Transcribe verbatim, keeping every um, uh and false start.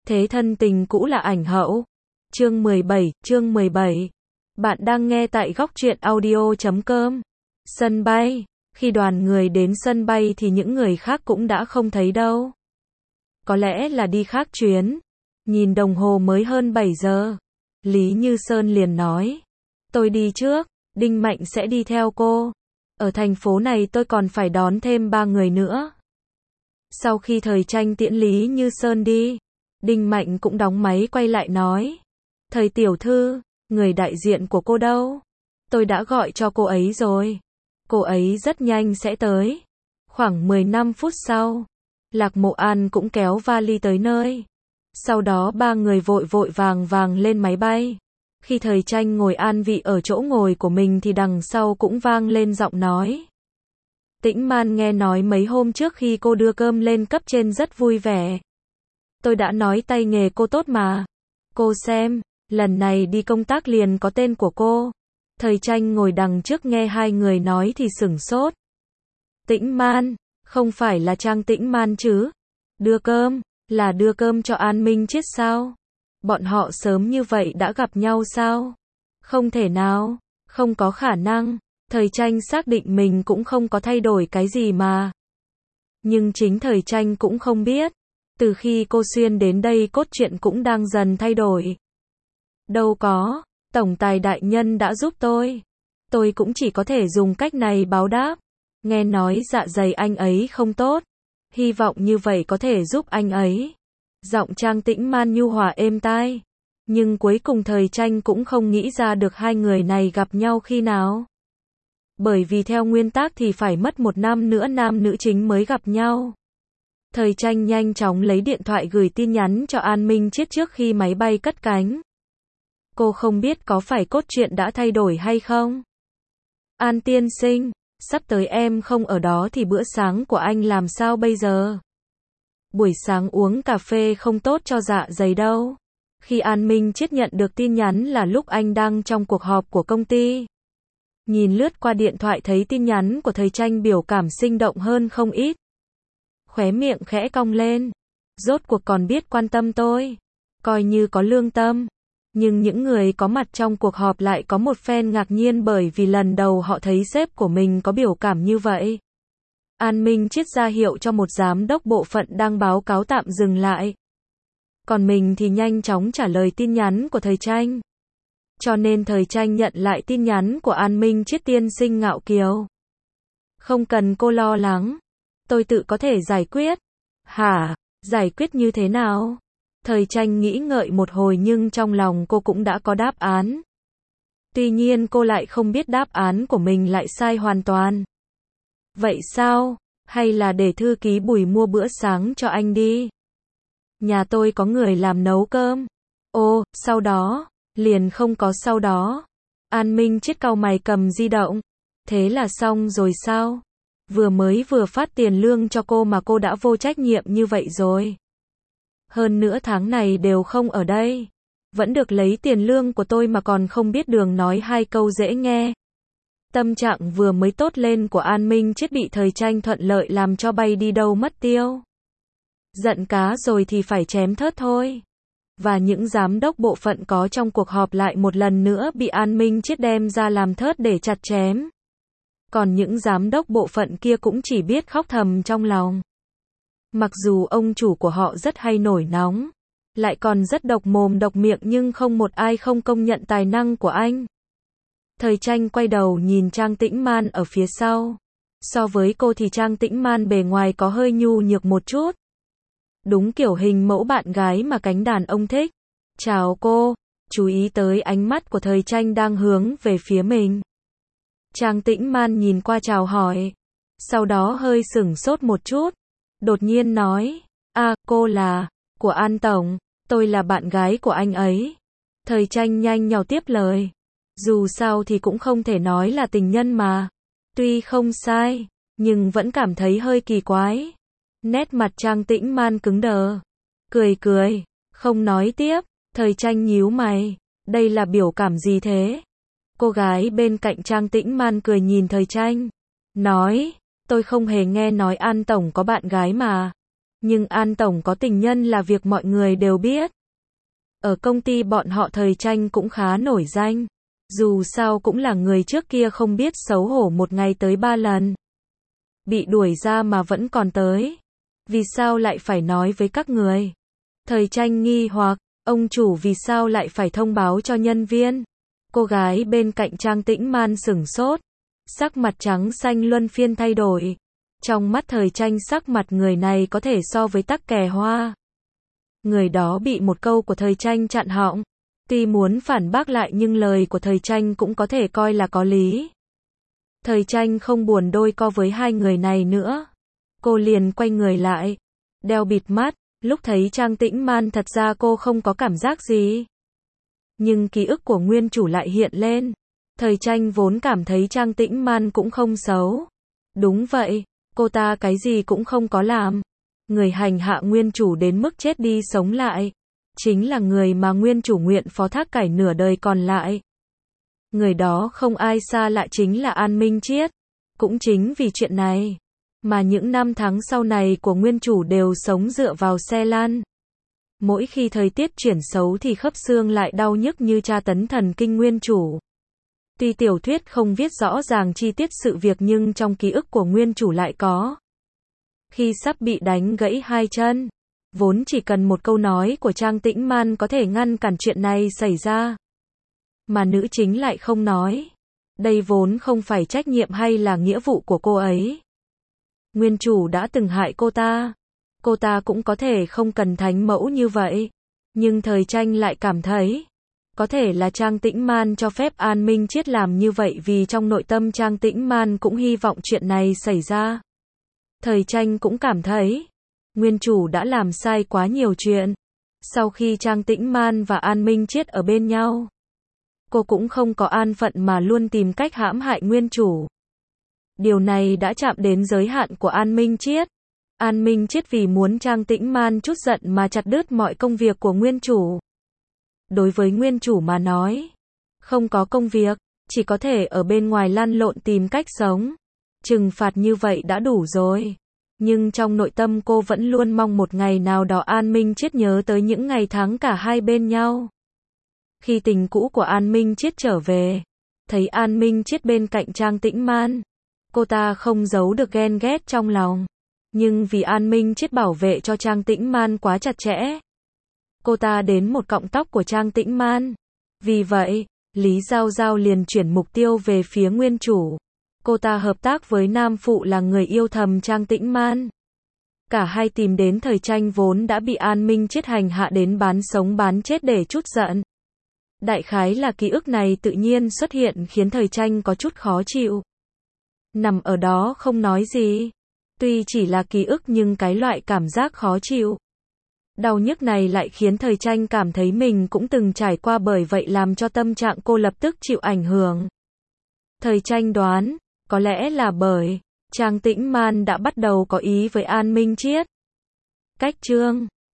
Thế thân tình cũ là ảnh hậu. Chương mười bảy, chương mười bảy. Bạn đang nghe tại góc truyện audio chấm com. Sân bay. Khi đoàn người đến sân bay thì những người khác cũng đã không thấy đâu. Có lẽ là đi khác chuyến. Nhìn đồng hồ mới hơn bảy giờ. Lý Như Sơn liền nói. Tôi đi trước, Đinh Mạnh sẽ đi theo cô. Ở thành phố này tôi còn phải đón thêm ba người nữa. Sau khi Thời Tranh tiễn Lý Như Sơn đi, Đinh Mạnh cũng đóng máy quay lại nói. Thời tiểu thư, người đại diện của cô đâu? Tôi đã gọi cho cô ấy rồi. Cô ấy rất nhanh sẽ tới. Khoảng mười lăm phút sau, Lạc Mộ An cũng kéo vali tới nơi. Sau đó ba người vội vội vàng vàng lên máy bay. Khi Thời Tranh ngồi an vị ở chỗ ngồi của mình thì đằng sau cũng vang lên giọng nói. Tĩnh Man nghe nói mấy hôm trước khi cô đưa cơm lên cấp trên rất vui vẻ. Tôi đã nói tay nghề cô tốt mà. Cô xem, lần này đi công tác liền có tên của cô. Thời Tranh ngồi đằng trước nghe hai người nói thì sửng sốt. Tĩnh Man, không phải là Trang Tĩnh Man chứ? Đưa cơm, là đưa cơm cho An Minh Chiết sao? Bọn họ sớm như vậy đã gặp nhau sao? Không thể nào, không có khả năng. Thời Tranh xác định mình cũng không có thay đổi cái gì mà. Nhưng chính Thời Tranh cũng không biết. Từ khi cô Xuyên đến đây cốt truyện cũng đang dần thay đổi. Đâu có, Tổng tài đại nhân đã giúp tôi. Tôi cũng chỉ có thể dùng cách này báo đáp. Nghe nói dạ dày anh ấy không tốt. Hy vọng như vậy có thể giúp anh ấy. Giọng Trang Tĩnh Man nhu hòa êm tai. Nhưng cuối cùng Thời Tranh cũng không nghĩ ra được hai người này gặp nhau khi nào. Bởi vì theo nguyên tắc thì phải mất một năm nữa nam nữ chính mới gặp nhau. Thời Tranh nhanh chóng lấy điện thoại gửi tin nhắn cho An Minh Chiết trước khi máy bay cất cánh. Cô không biết có phải cốt truyện đã thay đổi hay không? An tiên sinh, sắp tới em không ở đó thì bữa sáng của anh làm sao bây giờ? Buổi sáng uống cà phê không tốt cho dạ dày đâu. Khi An Minh Chiết nhận được tin nhắn là lúc anh đang trong cuộc họp của công ty. Nhìn lướt qua điện thoại thấy tin nhắn của Thời Tranh biểu cảm sinh động hơn không ít. Khóe miệng khẽ cong lên. Rốt cuộc còn biết quan tâm tôi. Coi như có lương tâm. Nhưng những người có mặt trong cuộc họp lại có một phen ngạc nhiên bởi vì lần đầu họ thấy sếp của mình có biểu cảm như vậy. An Minh Chiết ra hiệu cho một giám đốc bộ phận đang báo cáo tạm dừng lại. Còn mình thì nhanh chóng trả lời tin nhắn của Thời Tranh. Cho nên Thời Tranh nhận lại tin nhắn của An Minh Chiết tiên sinh ngạo kiều. Không cần cô lo lắng. Tôi tự có thể giải quyết. Hả? Giải quyết như thế nào? Thời Tranh nghĩ ngợi một hồi nhưng trong lòng cô cũng đã có đáp án. Tuy nhiên cô lại không biết đáp án của mình lại sai hoàn toàn. Vậy sao? Hay là để thư ký Bùi mua bữa sáng cho anh đi? Nhà tôi có người làm nấu cơm. Ồ, sau đó, liền không có sau đó. An Minh Chiết cau mày cầm di động. Thế là xong rồi sao? Vừa mới vừa phát tiền lương cho cô mà cô đã vô trách nhiệm như vậy rồi. Hơn nữa tháng này đều không ở đây. Vẫn được lấy tiền lương của tôi mà còn không biết đường nói hai câu dễ nghe. Tâm trạng vừa mới tốt lên của An Minh Chiết bị Thời Tranh thuận lợi làm cho bay đi đâu mất tiêu. Giận cá rồi thì phải chém thớt thôi. Và những giám đốc bộ phận có trong cuộc họp lại một lần nữa bị An Minh Chiết đem ra làm thớt để chặt chém. Còn những giám đốc bộ phận kia cũng chỉ biết khóc thầm trong lòng. Mặc dù ông chủ của họ rất hay nổi nóng, lại còn rất độc mồm độc miệng nhưng không một ai không công nhận tài năng của anh. Thời Tranh quay đầu nhìn Trang Tĩnh Man ở phía sau. So với cô thì Trang Tĩnh Man bề ngoài có hơi nhu nhược một chút. Đúng kiểu hình mẫu bạn gái mà cánh đàn ông thích. Chào cô, chú ý tới ánh mắt của Thời Tranh đang hướng về phía mình. Trang Tĩnh Man nhìn qua chào hỏi. Sau đó hơi sửng sốt một chút. Đột nhiên nói, à, cô là, của An Tổng, tôi là bạn gái của anh ấy. Thời Tranh nhanh nhảu tiếp lời. Dù sao thì cũng không thể nói là tình nhân mà. Tuy không sai, nhưng vẫn cảm thấy hơi kỳ quái. Nét mặt Trang Tĩnh Man cứng đờ. Cười cười, không nói tiếp. Thời Tranh nhíu mày. Đây là biểu cảm gì thế? Cô gái bên cạnh Trang Tĩnh Man cười nhìn Thời Tranh. Nói, tôi không hề nghe nói An Tổng có bạn gái mà. Nhưng An Tổng có tình nhân là việc mọi người đều biết. Ở công ty bọn họ thời tranh cũng khá nổi danh. Dù sao cũng là người trước kia không biết xấu hổ một ngày tới ba lần. Bị đuổi ra mà vẫn còn tới. Vì sao lại phải nói với các người? Thời tranh nghi hoặc, ông chủ vì sao lại phải thông báo cho nhân viên? Cô gái bên cạnh Trang Tĩnh Man sửng sốt. Sắc mặt trắng xanh luân phiên thay đổi. Trong mắt thời tranh sắc mặt người này có thể so với tắc kè hoa. Người đó bị một câu của thời tranh chặn họng. Tuy muốn phản bác lại nhưng lời của thời tranh cũng có thể coi là có lý. Thời tranh không buồn đôi co với hai người này nữa. Cô liền quay người lại. Đeo bịt mắt. Lúc thấy Trang Tĩnh Man thật ra cô không có cảm giác gì. Nhưng ký ức của nguyên chủ lại hiện lên. Thời tranh vốn cảm thấy Trang Tĩnh Man cũng không xấu. Đúng vậy, cô ta cái gì cũng không có làm. Người hành hạ nguyên chủ đến mức chết đi sống lại. Chính là người mà nguyên chủ nguyện phó thác cải nửa đời còn lại. Người đó không ai xa lạ chính là An Minh Chiết. Cũng chính vì chuyện này mà những năm tháng sau này của nguyên chủ đều sống dựa vào xe lăn. Mỗi khi thời tiết chuyển xấu thì khớp xương lại đau nhức như tra tấn thần kinh nguyên chủ. Tuy tiểu thuyết không viết rõ ràng chi tiết sự việc nhưng trong ký ức của nguyên chủ lại có. Khi sắp bị đánh gãy hai chân, vốn chỉ cần một câu nói của Trang Tĩnh Man có thể ngăn cản chuyện này xảy ra. Mà nữ chính lại không nói. Đây vốn không phải trách nhiệm hay là nghĩa vụ của cô ấy. Nguyên chủ đã từng hại cô ta. Cô ta cũng có thể không cần thánh mẫu như vậy. Nhưng thời tranh lại cảm thấy có thể là Trang Tĩnh Man cho phép An Minh Chiết làm như vậy vì trong nội tâm Trang Tĩnh Man cũng hy vọng chuyện này xảy ra. Thời tranh cũng cảm thấy nguyên chủ đã làm sai quá nhiều chuyện. Sau khi Trang Tĩnh Man và An Minh Chiết ở bên nhau, cô cũng không có an phận mà luôn tìm cách hãm hại nguyên chủ. Điều này đã chạm đến giới hạn của An Minh Chiết. An Minh Chiết vì muốn Trang Tĩnh Man trút giận mà chặt đứt mọi công việc của nguyên chủ. Đối với nguyên chủ mà nói, không có công việc, chỉ có thể ở bên ngoài lăn lộn tìm cách sống. Trừng phạt như vậy đã đủ rồi. Nhưng trong nội tâm cô vẫn luôn mong một ngày nào đó An Minh Chiết nhớ tới những ngày tháng cả hai bên nhau. Khi tình cũ của An Minh Chiết trở về, thấy An Minh Chiết bên cạnh Trang Tĩnh Man, cô ta không giấu được ghen ghét trong lòng. Nhưng vì An Minh Chiết bảo vệ cho Trang Tĩnh Man quá chặt chẽ, cô ta đến một cọng tóc của Trang Tĩnh Man. Vì vậy, Lý Giao Giao liền chuyển mục tiêu về phía nguyên chủ. Cô ta hợp tác với nam phụ là người yêu thầm Trang Tĩnh Man. Cả hai tìm đến thời tranh vốn đã bị An Minh Chiết hành hạ đến bán sống bán chết để trút giận. Đại khái là ký ức này tự nhiên xuất hiện khiến thời tranh có chút khó chịu. Nằm ở đó không nói gì. Tuy chỉ là ký ức nhưng cái loại cảm giác khó chịu, đau nhức này lại khiến thời tranh cảm thấy mình cũng từng trải qua, bởi vậy làm cho tâm trạng cô lập tức chịu ảnh hưởng. Thời tranh đoán, có lẽ là bởi Trang Tĩnh Man đã bắt đầu có ý với An Minh Chiết. Cách chương